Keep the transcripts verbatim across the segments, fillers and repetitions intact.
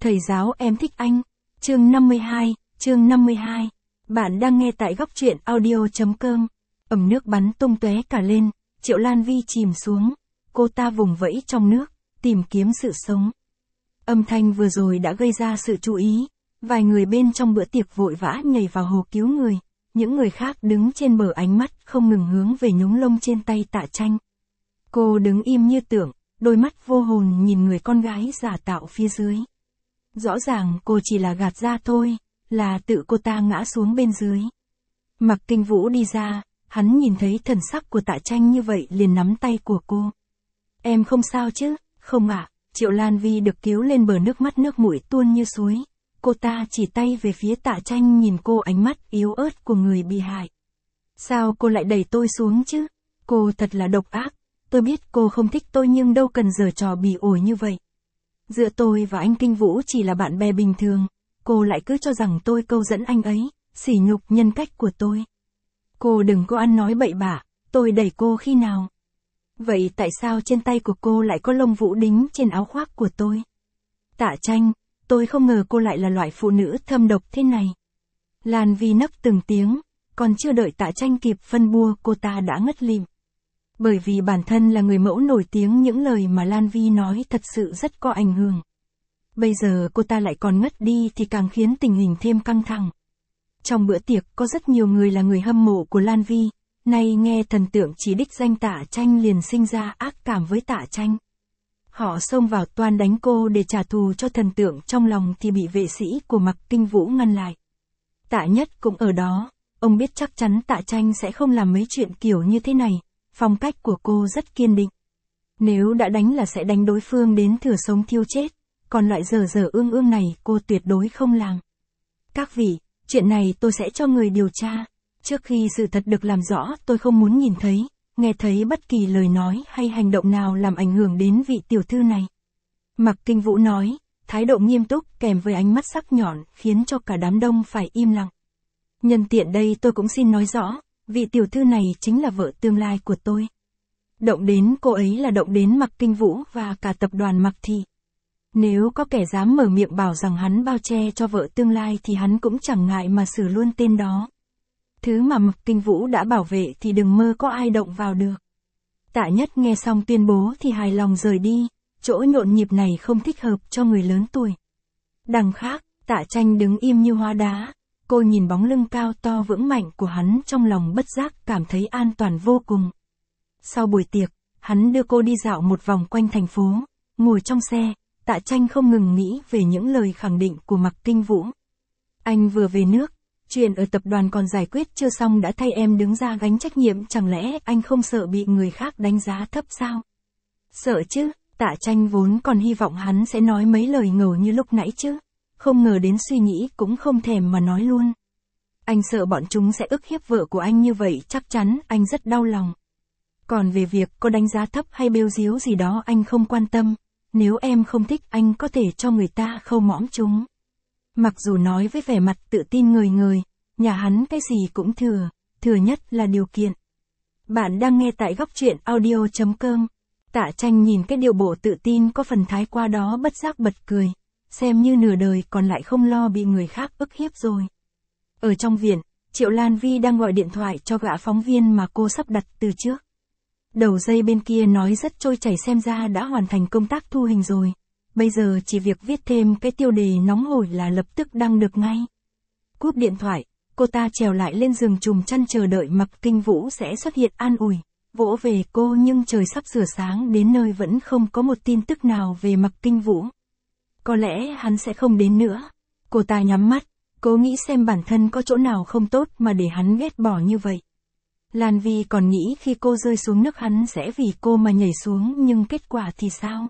Thầy giáo em thích anh. Chương năm mươi hai, chương năm mươi hai. Bạn đang nghe tại góc truyện audio chấm com. Ẩm nước bắn tung tóe cả lên, Triệu Lan Vi chìm xuống. Cô ta vùng vẫy trong nước, tìm kiếm sự sống. Âm thanh vừa rồi đã gây ra sự chú ý. Vài người bên trong bữa tiệc vội vã nhảy vào hồ cứu người. Những người khác đứng trên bờ ánh mắt không ngừng hướng về nhúng lông trên tay Tạ Tranh. Cô đứng im như tượng, đôi mắt vô hồn nhìn người con gái giả tạo phía dưới. Rõ ràng cô chỉ là gạt ra thôi, là tự cô ta ngã xuống bên dưới. Mạc Kinh Vũ đi ra, hắn nhìn thấy thần sắc của Tạ Tranh như vậy liền nắm tay của cô. Em không sao chứ? Không ạ. Triệu Lan Vi được cứu lên bờ, nước mắt nước mũi tuôn như suối. Cô ta chỉ tay về phía Tạ Tranh, nhìn cô ánh mắt yếu ớt của người bị hại. Sao cô lại đẩy tôi xuống chứ? Cô thật là độc ác. Tôi biết cô không thích tôi nhưng đâu cần giở trò bỉ ổi như vậy. Giữa tôi và anh Kinh Vũ chỉ là bạn bè bình thường, cô lại cứ cho rằng tôi câu dẫn anh ấy, sỉ nhục nhân cách của tôi. Cô đừng có ăn nói bậy bạ, tôi đẩy cô khi nào? Vậy tại sao trên tay của cô lại có lông vũ đính trên áo khoác của tôi? Tạ Tranh, tôi không ngờ cô lại là loại phụ nữ thâm độc thế này. Lan Vi nấc từng tiếng, còn chưa đợi Tạ Tranh kịp phân bua cô ta đã ngất lịm. Bởi vì bản thân là người mẫu nổi tiếng, những lời mà Lan Vi nói thật sự rất có ảnh hưởng. Bây giờ cô ta lại còn ngất đi thì càng khiến tình hình thêm căng thẳng. Trong bữa tiệc có rất nhiều người là người hâm mộ của Lan Vi, nay nghe thần tượng chỉ đích danh Tạ Tranh liền sinh ra ác cảm với Tạ Tranh. Họ xông vào toan đánh cô để trả thù cho thần tượng trong lòng thì bị vệ sĩ của Mạc Kinh Vũ ngăn lại. Tạ Nhất cũng ở đó, ông biết chắc chắn Tạ Tranh sẽ không làm mấy chuyện kiểu như thế này. Phong cách của cô rất kiên định. Nếu đã đánh là sẽ đánh đối phương đến thừa sống thiêu chết, còn loại dở dở ương ương này cô tuyệt đối không làm. Các vị, chuyện này tôi sẽ cho người điều tra. Trước khi sự thật được làm rõ, tôi không muốn nhìn thấy, nghe thấy bất kỳ lời nói hay hành động nào làm ảnh hưởng đến vị tiểu thư này. Mạc Kinh Vũ nói, thái độ nghiêm túc kèm với ánh mắt sắc nhọn khiến cho cả đám đông phải im lặng. Nhân tiện đây tôi cũng xin nói rõ. Vị tiểu thư này chính là vợ tương lai của tôi. Động đến cô ấy là động đến Mạc Kinh Vũ và cả tập đoàn Mạc Thị. Nếu có kẻ dám mở miệng bảo rằng hắn bao che cho vợ tương lai thì hắn cũng chẳng ngại mà xử luôn tên đó. Thứ mà Mạc Kinh Vũ đã bảo vệ thì đừng mơ có ai động vào được. Tạ Nhất nghe xong tuyên bố thì hài lòng rời đi, chỗ nhộn nhịp này không thích hợp cho người lớn tuổi. Đằng khác, Tạ Tranh đứng im như hóa đá. Cô nhìn bóng lưng cao to vững mạnh của hắn trong lòng bất giác cảm thấy an toàn vô cùng. Sau buổi tiệc, hắn đưa cô đi dạo một vòng quanh thành phố, ngồi trong xe, Tạ Tranh không ngừng nghĩ về những lời khẳng định của Mạc Kinh Vũ. Anh vừa về nước, chuyện ở tập đoàn còn giải quyết chưa xong đã thay em đứng ra gánh trách nhiệm, chẳng lẽ anh không sợ bị người khác đánh giá thấp sao? Sợ chứ, Tạ Tranh vốn còn hy vọng hắn sẽ nói mấy lời ngầu như lúc nãy chứ. Không ngờ đến suy nghĩ cũng không thèm mà nói luôn. Anh sợ bọn chúng sẽ ức hiếp vợ của anh như vậy, chắc chắn anh rất đau lòng. Còn về việc có đánh giá thấp hay bêu díu gì đó anh không quan tâm. Nếu em không thích anh có thể cho người ta khâu mõm chúng. Mặc dù nói với vẻ mặt tự tin ngời ngời, nhà hắn cái gì cũng thừa, thừa nhất là điều kiện. Bạn đang nghe tại góc truyện audio chấm com. Tạ Tranh nhìn cái điệu bộ tự tin có phần thái quá đó bất giác bật cười. Xem như nửa đời còn lại không lo bị người khác ức hiếp rồi. Ở trong viện, Triệu Lan Vi đang gọi điện thoại cho gã phóng viên mà cô sắp đặt từ trước. Đầu dây bên kia nói rất trôi chảy, xem ra đã hoàn thành công tác thu hình rồi. Bây giờ chỉ việc viết thêm cái tiêu đề nóng hổi là lập tức đăng được ngay. Cúp điện thoại, cô ta trèo lại lên giường trùm chăn chờ đợi Mạc Kinh Vũ sẽ xuất hiện an ủi, vỗ về cô, nhưng trời sắp sửa sáng đến nơi vẫn không có một tin tức nào về Mạc Kinh Vũ. Có lẽ hắn sẽ không đến nữa. Cô ta nhắm mắt, cố nghĩ xem bản thân có chỗ nào không tốt mà để hắn ghét bỏ như vậy. Lan Vi còn nghĩ khi cô rơi xuống nước hắn sẽ vì cô mà nhảy xuống, nhưng kết quả thì sao?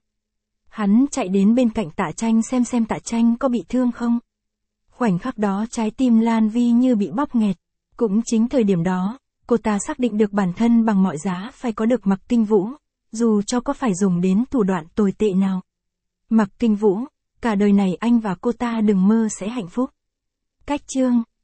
Hắn chạy đến bên cạnh Tạ Tranh xem xem Tạ Tranh có bị thương không. Khoảnh khắc đó trái tim Lan Vi như bị bóp nghẹt. Cũng chính thời điểm đó, cô ta xác định được bản thân bằng mọi giá phải có được Mạc Kinh Vũ, dù cho có phải dùng đến thủ đoạn tồi tệ nào. Mạc Kinh Vũ, cả đời này anh và cô ta đừng mơ sẽ hạnh phúc. Cách chương